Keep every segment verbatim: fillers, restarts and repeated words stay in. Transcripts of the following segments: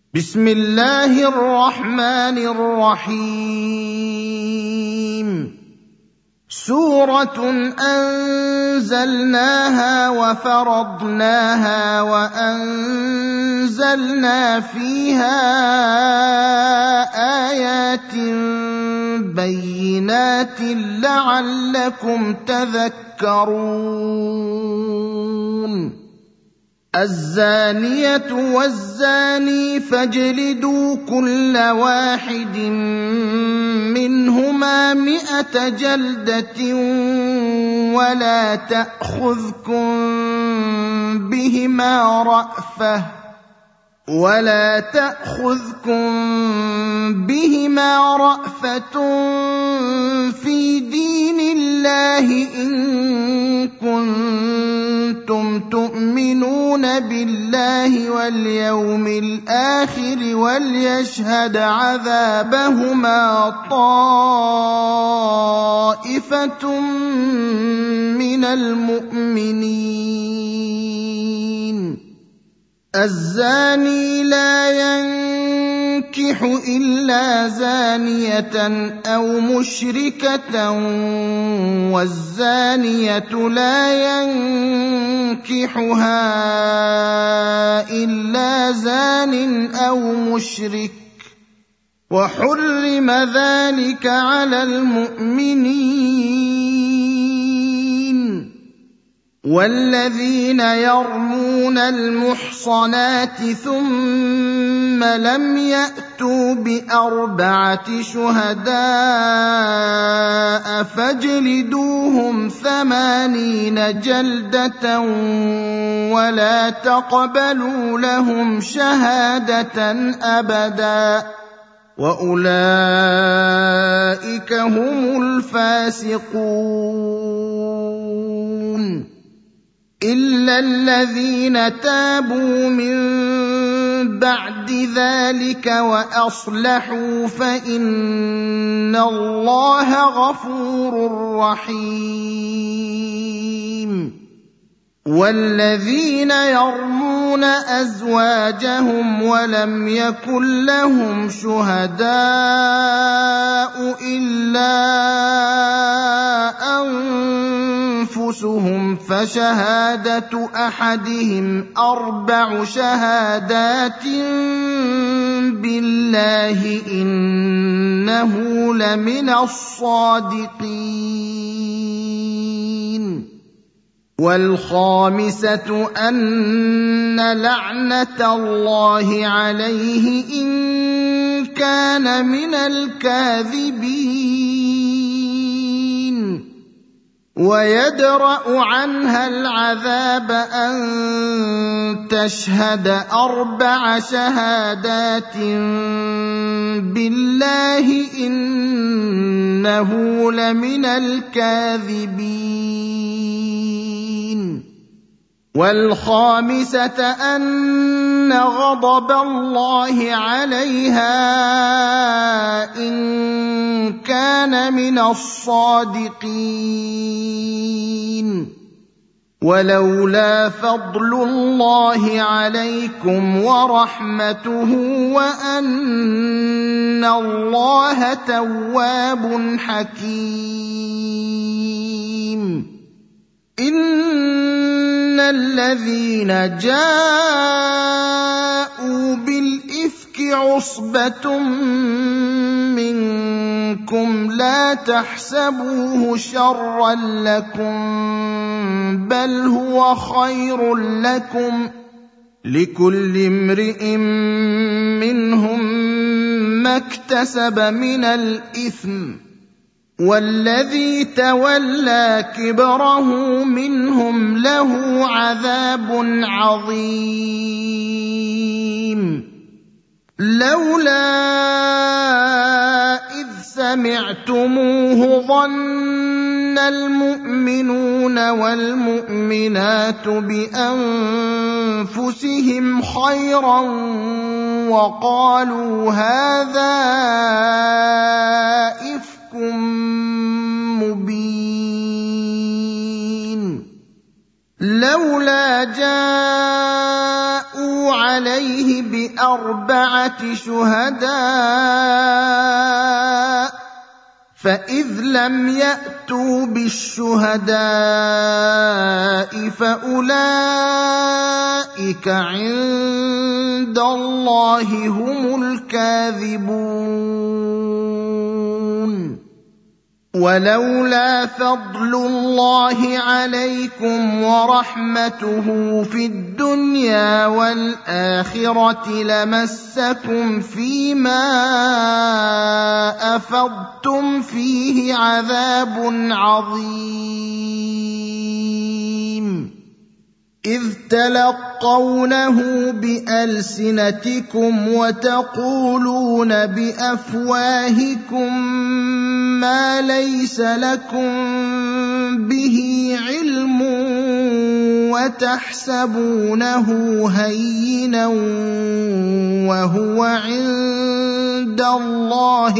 بسم الله الرحمن الرحيم. سورة أنزلناها وفرضناها وأنزلنا فيها آيات بينات لعلكم تذكرون. الزانية والزاني فاجلدوا كل واحد منهما مئة جلدة ولا تأخذكم بهما رأفة ولا تأخذكم بهما رأفة في دين الله إن كنتم تؤمنون بالله واليوم الآخر وليشهد عذابهما طائفة من المؤمنين. الزاني لا ينكح إلا زانية أو مشركة والزانية لا ينكحها إلا زان أو مشرك وحرم ذلك على المؤمنين. والذين يرمون المحصنات ثم لم يأتوا بأربعة شهداء فاجلدوهم ثمانين جلدة ولا تقبلوا لهم شهادة أبدا وأولئك هم الفاسقون. إلا الذين تابوا من بعد ذلك وأصلحوا فإن الله غفور رحيم. والذين يرمون أزواجهم ولم يكن لهم شهداء إلا أنفسهم فشهادة أحدهم أربع شهادات بالله إنه لمن الصادقين. والخامسة أن لعنة الله عليه إن كان من الكاذبين. ويدرأ عنها العذاب أن تشهد أربع شهادات بالله إنه لمن الكاذبين. والخامسة أن غضب الله عليها إن كان من الصادقين. ولولا فضل الله عليكم ورحمته وأن الله تواب حكيم. إن الذين جاءوا بالإفك عصبة منكم لا تحسبوه شرا لكم بل هو خير لكم لكل امرئ منهم ما اكتسب من الإثم والذي تولى كبره منهم له عذاب عظيم. لولا إذ سمعتموه ظن المؤمنون والمؤمنات بأنفسهم خيرا وقالوا هذا إفك مبين. لولا جاءوا عليه بأربعة شهداء فإذ لم يأتوا بالشهداء فأولئك عند الله هم الكاذبون ولولا فضل الله عليكم ورحمته في الدنيا والآخرة لمسكم فيما أفضتم فيه عذاب عظيم إذ تلقونه بألسنتكم وتقولون بأفواهكم ما ليس لكم به علم وتحسبونه هينا وهو عند الله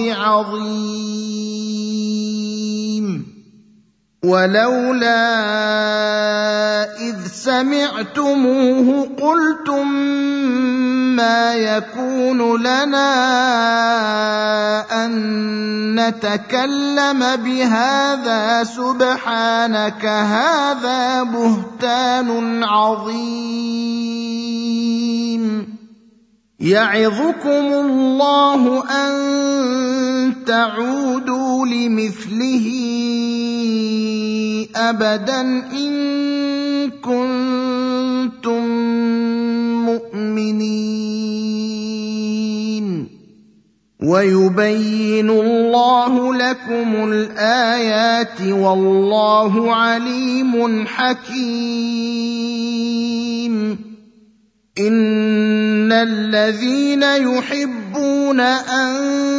عظيم ولولا إذ سمعتموه قلتم ما يكون لنا أن نتكلم بهذا سبحانك هذا بهتان عظيم يعظكم الله أن تعودوا لمثله أبدا إن كنتم مؤمنين ويبين الله لكم الآيات والله عليم حكيم إن الذين يحبون أن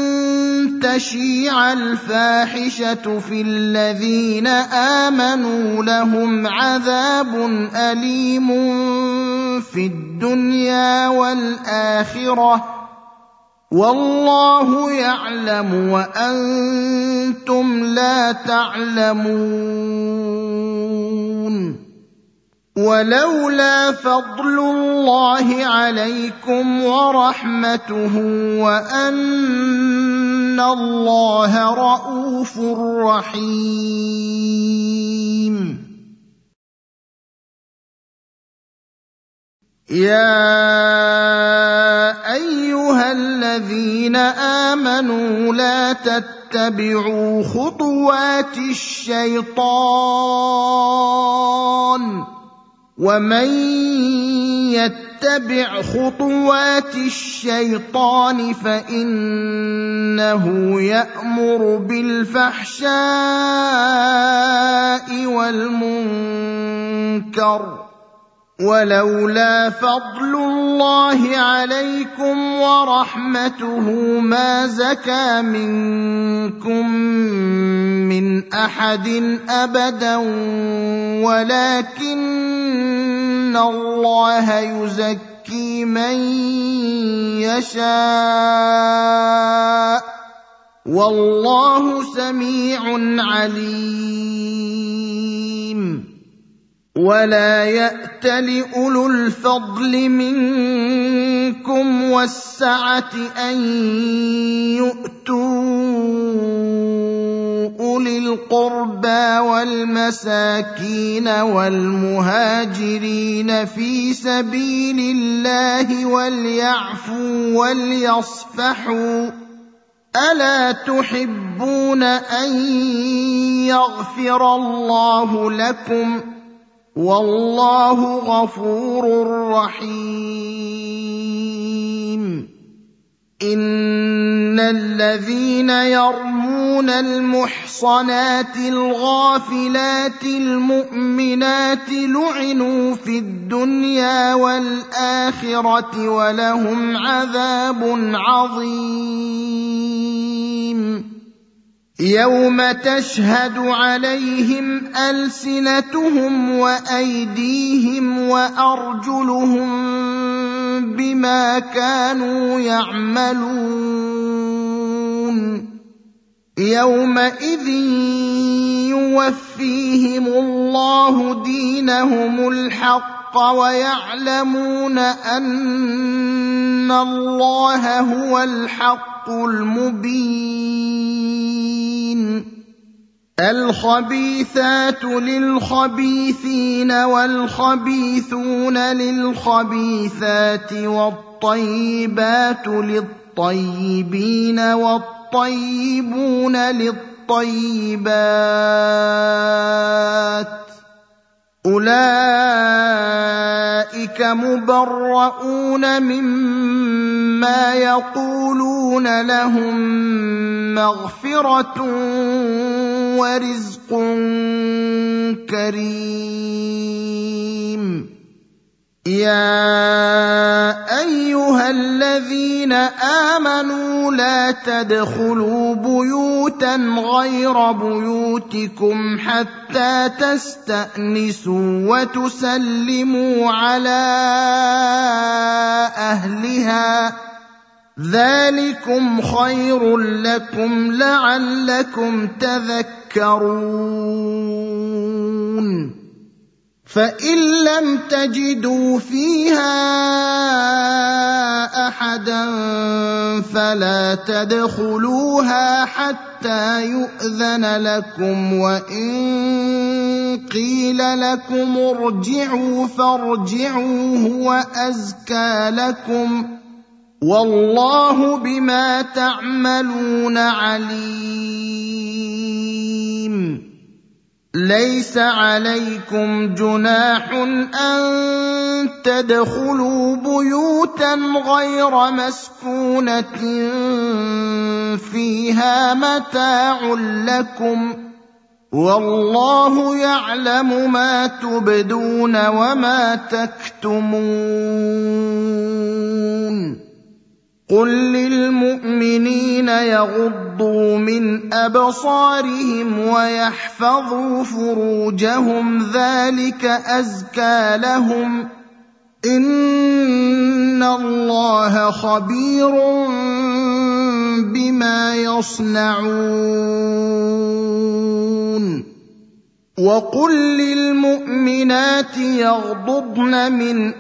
تشيع الفاحشة في الذين آمنوا لهم عذاب أليم في الدنيا والآخرة والله يعلم وأنتم لا تعلمون ولولا فضل الله عليكم ورحمته وأن الله رءوف رحيم يا أيها الذين آمنوا لا تتبعوا خطوات الشيطان ومن يتبع خطوات الشيطان فإنه يأمر بالفحشاء والمنكر ولولا فضل الله عليكم ورحمته ما زكى منكم من أحد أبدا ولكن الله يزكي من يشاء والله سميع عليم ولا يأتل أولو الفضل منكم والسعة أن يؤتوا أولي القربى والمساكين والمهاجرين في سبيل الله وليعفوا وليصفحوا ألا تحبون أن يغفر الله لكم والله غفور رحيم إن الذين يرمون المحصنات الغافلات المؤمنات لعنوا في الدنيا والآخرة ولهم عذاب عظيم يوم تشهد عليهم ألسنتهم وأيديهم وأرجلهم بما كانوا يعملون يومئذ يوفيهم الله دينهم الحق الحق ويعلمون أن الله هو الحق المبين. الخبيثات للخبيثين والخبيثون للخبيثات والطيبات للطيبين والطيبون للطيبات، أولئك مبرؤون مما يقولون، لهم مغفرة ورزق كريم. يا أيها الذين آمنوا لا تدخلوا بيوتا غير بيوتكم حتى تستأنسوا وتسلموا على أهلها، ذلكم خير لكم لعلكم تذكرون. فإن لم تجدوا فيها أحدا فلا تدخلوها حتى يؤذن لكم، وإن قيل لكم ارجعوا فارجعوا هو أزكى لكم، والله بما تعملون عليم. ليس عليكم جناح أن تدخلوا بيوتا غير مسكونة فيها متاع لكم، والله يعلم ما تبدون وما تكتمون. قل للمؤمنين يغضوا من أبصارهم ويحفظوا فروجهم، ذلك أزكى لهم، إن الله خبير بما يصنعون. وقل للمؤمنات يغضضن من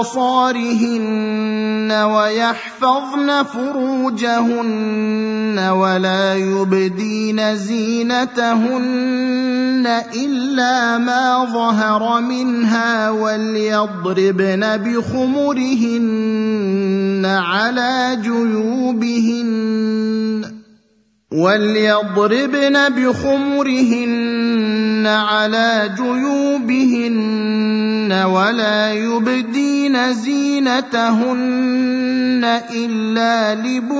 أبصارهن ويحفظن فروجهن ولا يبدين زينتهن إلا ما ظهر منها، وليضربن بخمرهن على جيوبهن وليضربن بخمرهن على جيوبهن ولا يبدين زينتهن إلا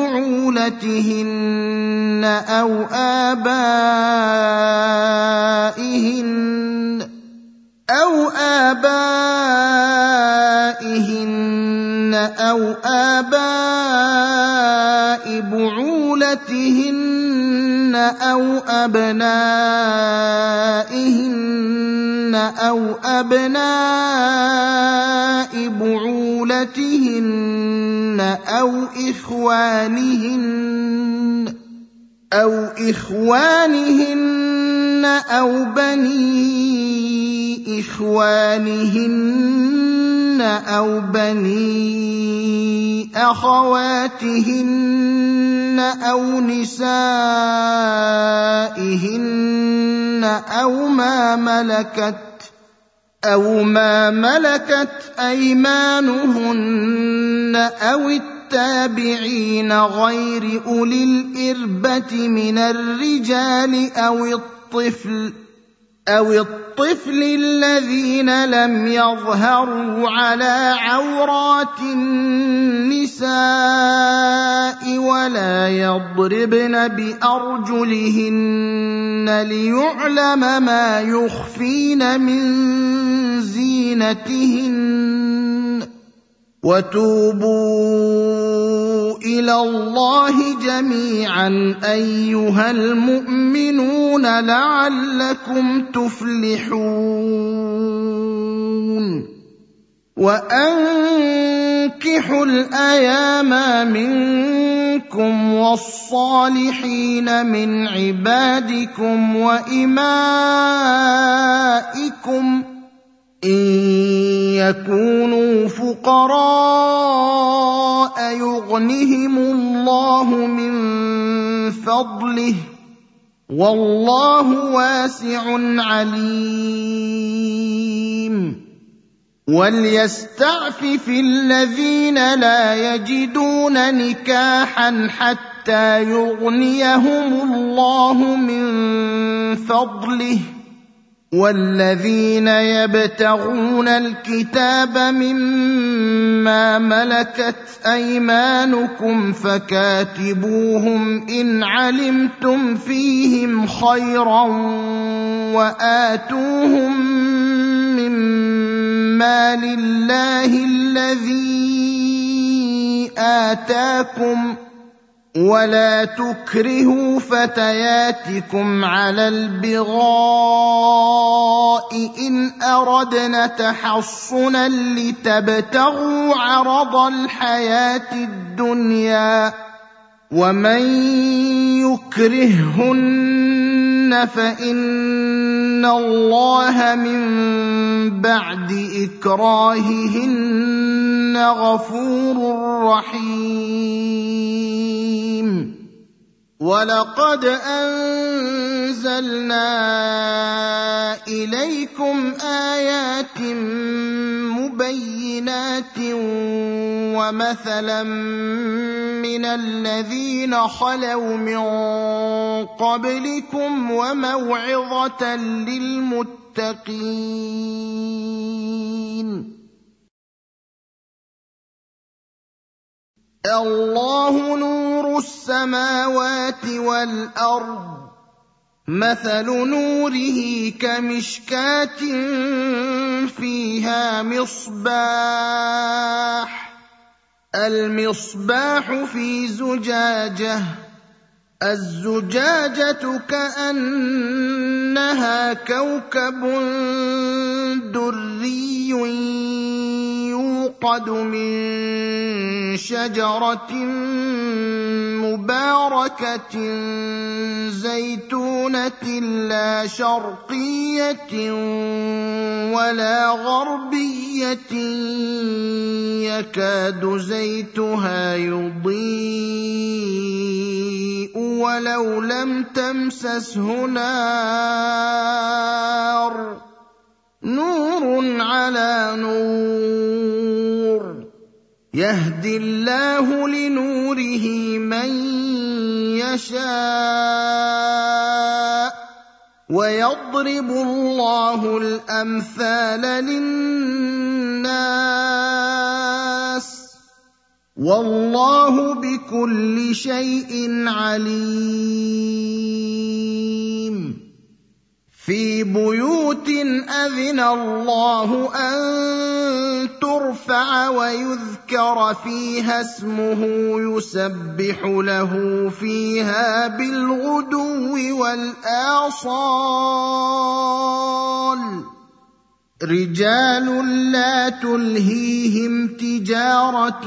لبعولتهن أو آبائهن أو آبائهن أو آباء بعولتهن أو أبنائهن أو أبناء بعولتهن أو إخوانهن أو إخوانهن أو بني إخوانهن أو بني أخواتهن أو نسائهن أو ما ملكت أو ما ملكت أيمانهن أو التابعين غير أولي الإربة من الرجال أو الطفل أو الطفل الذين لم يظهروا على عورات النساء، ولا يضربن بأرجلهن ليعلم ما يخفين من زينتهن. وتوبوا إلى الله جميعا أيها المؤمنون لعلكم تفلحون. وأنكحوا الأيام منكم والصالحين من عبادكم وإمائكم إن يكونوا فقراء يغنهم الله من فضله والله واسع عليم وليستعفف الذين لا يجدون نكاحا حتى يغنيهم الله من فضله والذين يبتغون الكتاب مما ملكت أيمانكم فكاتبوهم إن علمتم فيهم خيرا وآتوهم مما لله الذي آتاكم ولا تكرهوا فتياتكم على البغاء إن أردنا تحصنا لتبتغوا عرض الحياة الدنيا ومن يكرههن فإن الله من بعد إكراههن غفور رحيم ولقد أنزلنا إليكم آيات مبينات ومثلا من الذين خلوا من قبلكم وموعظة للمتقين الله نور السماوات والأرض مثل نوره كمشكاة فيها مصباح المصباح في زجاجة الزجاجة كأنها كوكب دري يوقد من شجرة مباركة زيتونة لا شرقية ولا غربية يكاد زيتها يضيء ولو لم تمسسه نار نور على نور يهدي الله لنوره من يشاء ويضرب الله الأمثال للناس والله بكل شيء عليم في بيوت أذن الله أن ترفع ويذكر فيها اسمه يسبح له فيها بالغدو والآصال رجال لا تلهيهم تجارة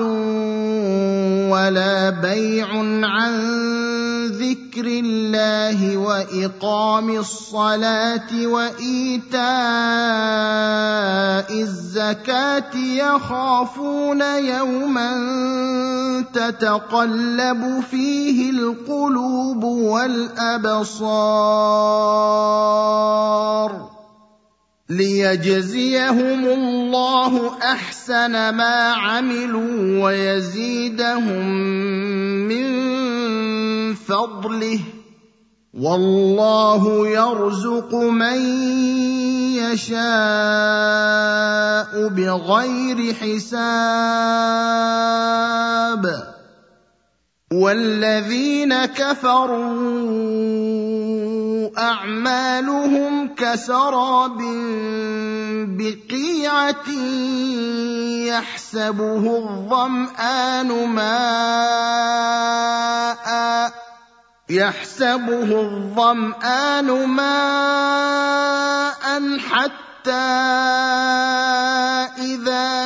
ولا بيع عن ذكر الله وإقام الصلاة وإيتاء الزكاة يخافون يوما تتقلب فيه القلوب والأبصار ليجزيهم الله أحسن ما عملوا ويزيدهم من فضله والله يرزق من يشاء بغير حساب والذين كفروا أعمالهم كسراب بقيعة يحسبه الظمآن ماءً يحسبه الظمآن ماءً حتى إذا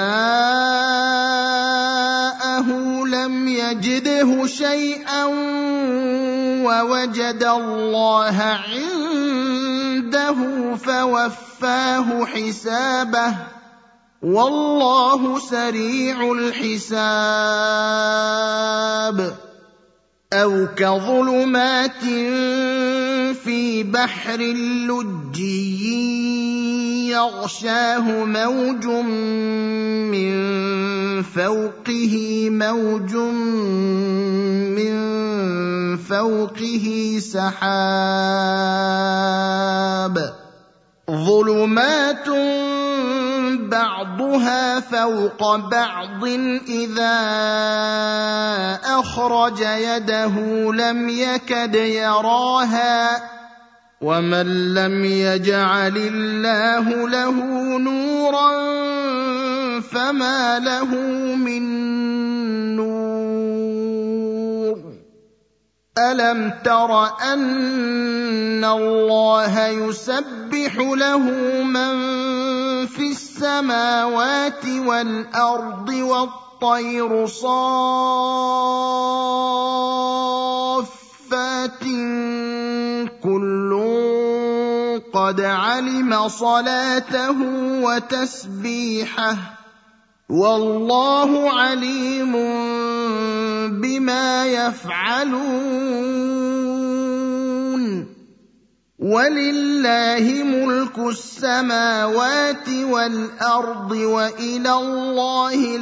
جاءه لم يجده شيئا ووجد الله عنده عنده فوفاه حسابه والله سريع الحساب أو كظلمات في بحر لجي يغشاه موج من فوقه موج من فوقه سحاب ظلمات بعضها فوق بعض إذا أخرج يده لم يكد يراها ومن لم يجعل الله له نورا فما له من نور ألم تر أن الله يسبح له من في السماوات والأرض والطير صافات كل قد علم صلاته وتسبيحه والله عليم بما يفعلون ولله ملك السماوات والأرض وإلى الله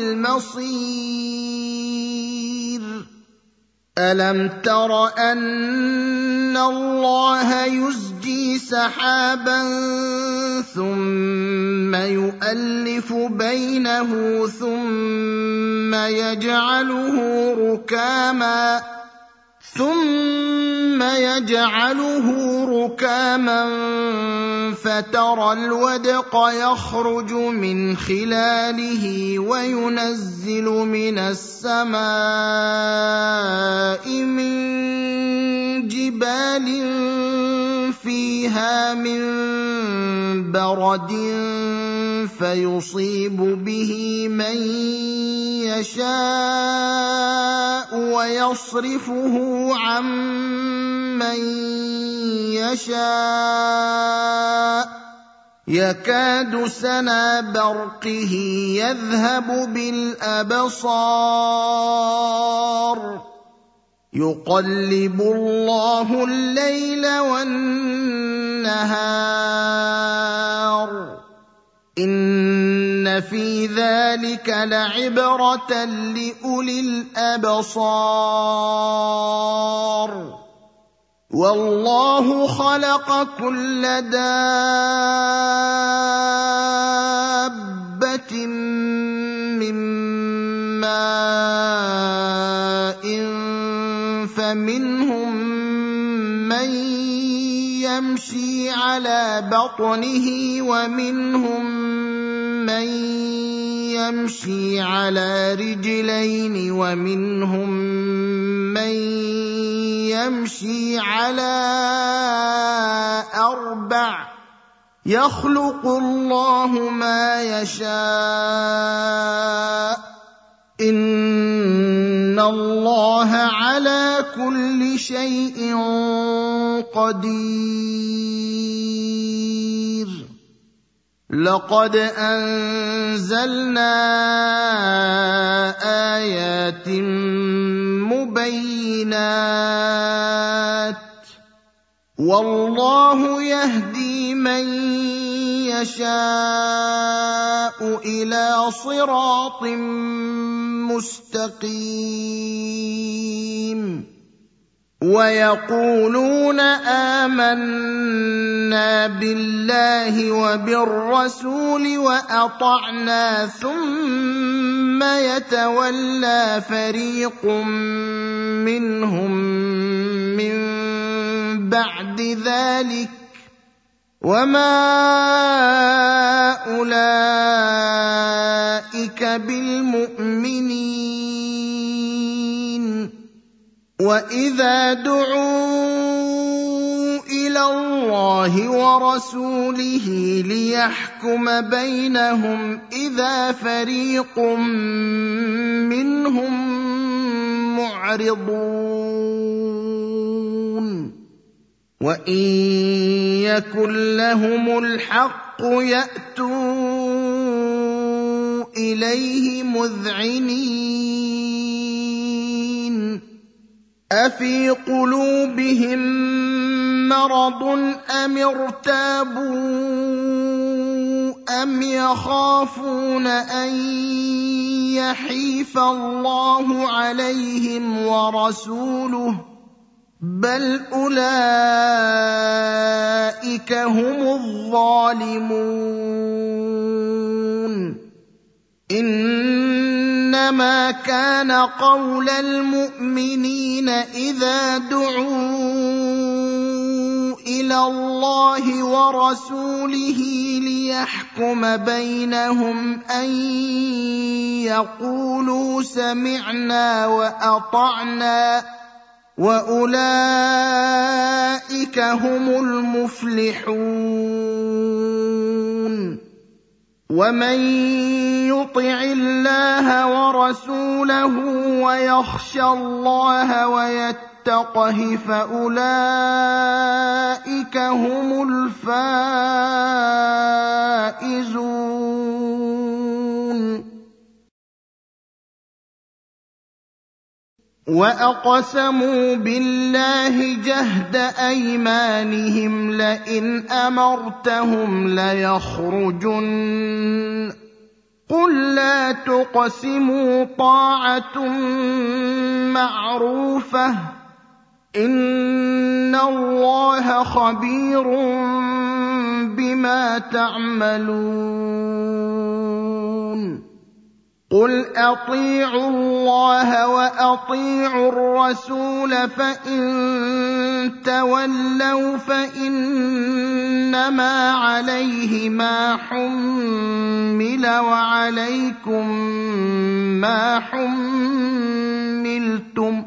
المصير ألم تر أن الله يزجي سحابا ثم يؤلف بينه ثم يجعله ركاما ثم يجعله ركاما فترى الودق يخرج من خلاله وينزل من السماء من جبال فيها من برد فيصيب به من يشاء ويصرفه عن من يشاء يكاد سنا برقه يذهب بالأبصار يقلب الله الليل والنهار إن في ذلك لعبرة لأولي الأبصار والله خلق كل دابة من ماء فمنهم من يمشي على بطنه ومنهم من يمشي على رجلين ومنهم من يمشي على أربع يخلق الله ما يشاء إن الله على كل شيء قدير لقد أنزلنا آيات مبينات والله يهدي من يشاء إلى صراط مستقيم ويقولون آمنا بالله وبالرسول وأطعنا ثم يتولى فريق منهم من بعد ذلك وما أولئك بالمؤمنين وإذا دعوا إلى الله ورسوله ليحكم بينهم إذا فريق منهم معرضون وإن يكن لهم الحق يأتوا إليه مذعنين أفي قلوبهم مرض أم ارتابوا أم يخافون أن يحيف الله عليهم ورسوله بل أولئك هم الظالمون إنما كان قول المؤمنين إذا دعوا إلى الله ورسوله ليحكم بينهم أن يقولوا سمعنا وأطعنا وأولئك هم المفلحون ومن يطع الله ورسوله ويخشى الله ويتقه فأولئك هم الفائزون وأقسموا بالله جهد أيمانهم لئن أمرتهم ليخرجن قل لا تقسموا طاعة معروفة إن الله خبير بما تعملون قل أطيعوا الله وأطيعوا الرسول فإن تولوا فإنما عليه ما حمل وعليكم ما حملتم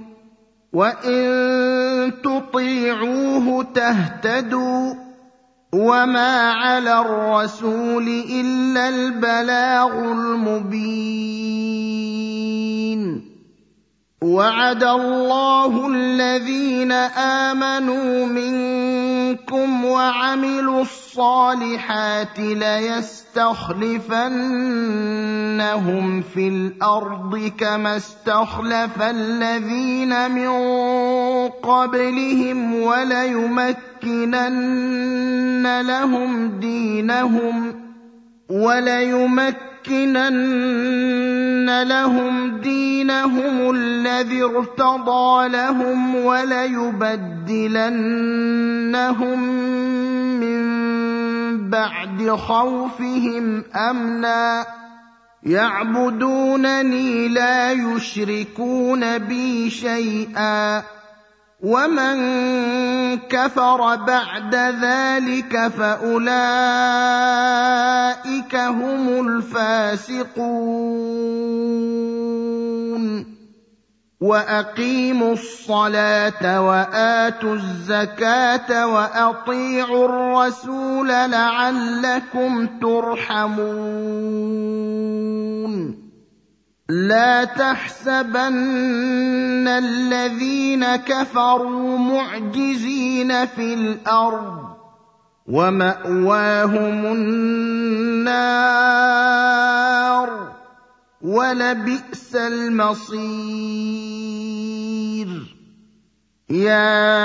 وإن تطيعوه تهتدوا وما على الرسول إلا البلاغ المبين وعد الله الذين آمنوا منكم وعملوا الصالحات ليستخلفنهم في الأرض كما استخلف الذين من قبلهم وليمكنن لهم دينهم وليمكنن لهم دينهم الذي ارتضى لهم وليبدلنهم من بعد خوفهم أمنا يعبدونني لا يشركون بي شيئا ومن كفر بعد ذلك فأولئك هم الفاسقون وأقيموا الصلاة وآتوا الزكاة وأطيعوا الرسول لعلكم ترحمون لا تحسبن الذين كفروا معجزين في الأرض ومأواهم النار ولبئس المصير يا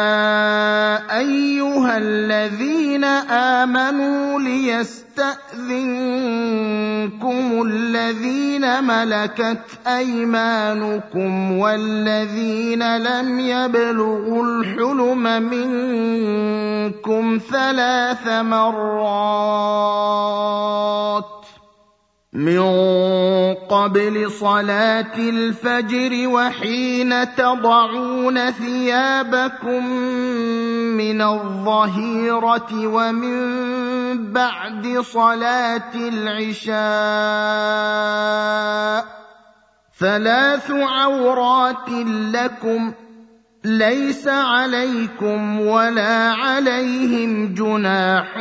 أيها الذين آمنوا ليستأذنكم الذين ملكت أيمانكم والذين لم يبلغوا الحلم منكم ثلاث مرات من قبل صلاة الفجر وحين تضعون ثيابكم من الظهيرة ومن بعد صلاة العشاء ثلاث عورات لكم ليس عليكم ولا عليهم جناح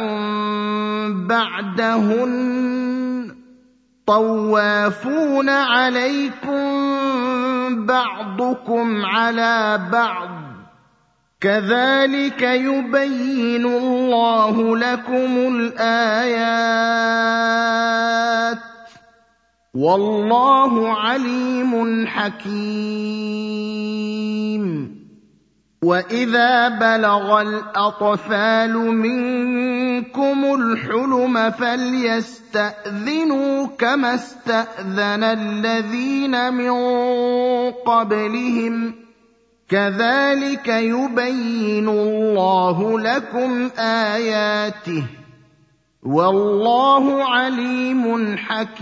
بعدهن طوافون عليكم بعضكم على بعض كذلك يبين الله لكم الآيات والله عليم حكيم. وإذا بلغ الأطفال منكم الحلم فليستأذنوا كما استأذن الذين من قبلهم كذلك يبين الله لكم آياته والله عليم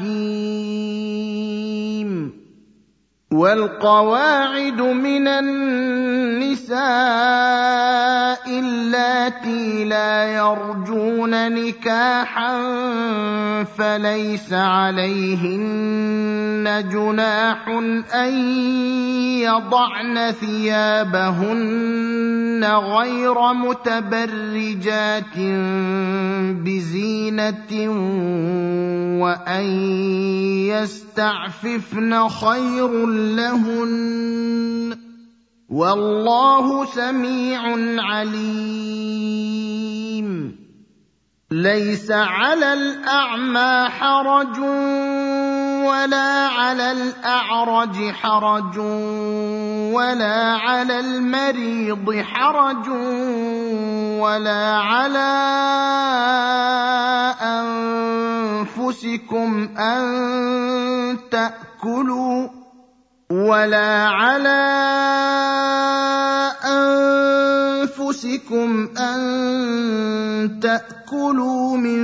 حكيم. والقواعد من النساء اللاتي لا يرجون نكاحا فليس عليهن جناح أن يضعن ثيابهن غير متبرجات بزينة وأن يستعففن خير لهن والله سميع عليم. ليس على الأعمى حرج ولا على الأعرج حرج ولا على المريض حرج ولا على أنفسكم أن تأكلوا ولا على أنفسكم أن تأكلوا من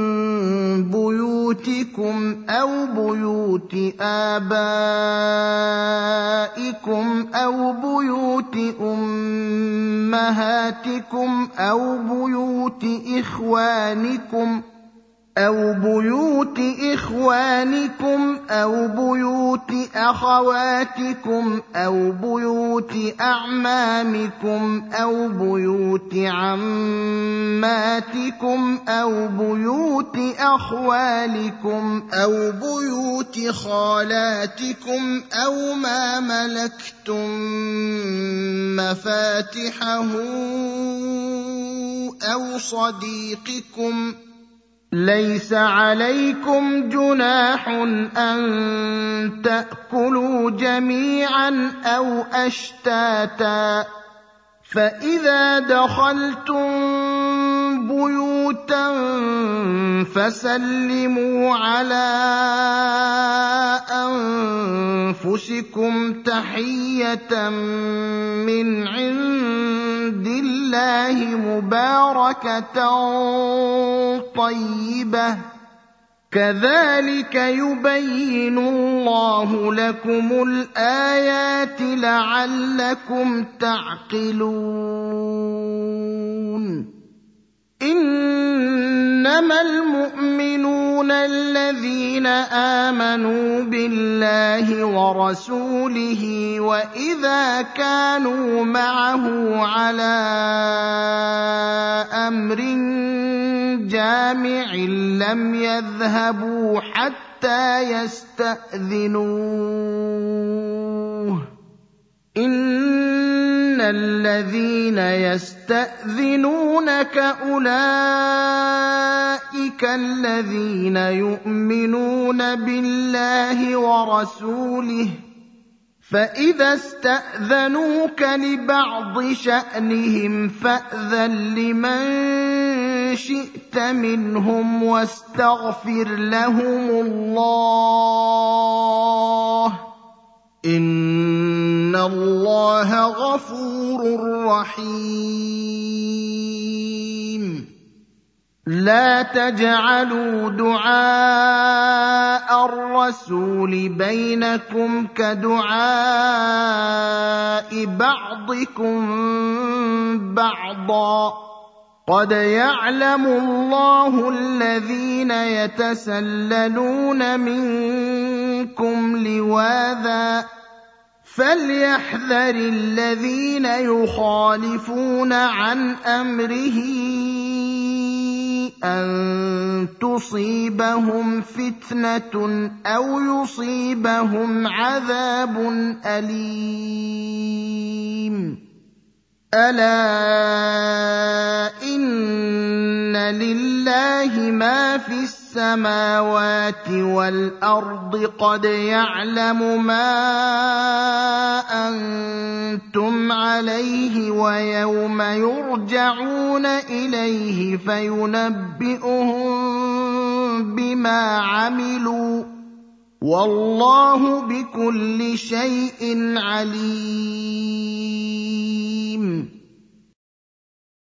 بيوتكم أو بيوت آبائكم أو بيوت أمهاتكم أو بيوت إخوانكم أو بيوت إخوانكم أو بيوت أخواتكم أو بيوت أعمامكم أو بيوت عماتكم أو بيوت أخوالكم أو بيوت خالاتكم أو ما ملكتم مفاتحه أو صديقكم. ليس عليكم جناح أن تأكلوا جميعا أو أشتاتا فإذا دخلتم بيوتا فسلموا على أنفسكم تحية من عند الله مباركة طيبة كذلك يبين الله لكم الآيات لعلكم تعقلون. إنما المؤمنون الذين آمنوا بالله ورسوله وإذا كانوا معه على أمر جامع لم يذهبوا حتى يستأذنوه. إن الذين يستأذنونك أولئك الذين يؤمنون بالله ورسوله فإذا استأذنوك لبعض شأنهم فأذن لمن شئت منهم واستغفر لهم الله إن الله غفور رحيم. لا تجعلوا دعاء الرسول بينكم كدعاء بعضكم بعضا قد يعلم الله الذين يتسللون منكم لواذا فليحذر الذين يخالفون عن أمره أن تصيبهم فتنة أو يصيبهم عذاب أليم. ألا إن لله ما في السماوات والأرض قد يعلم ما أنتم عليه ويوم يرجعون إليه فينبئهم بما عملوا والله بكل شيء عليم.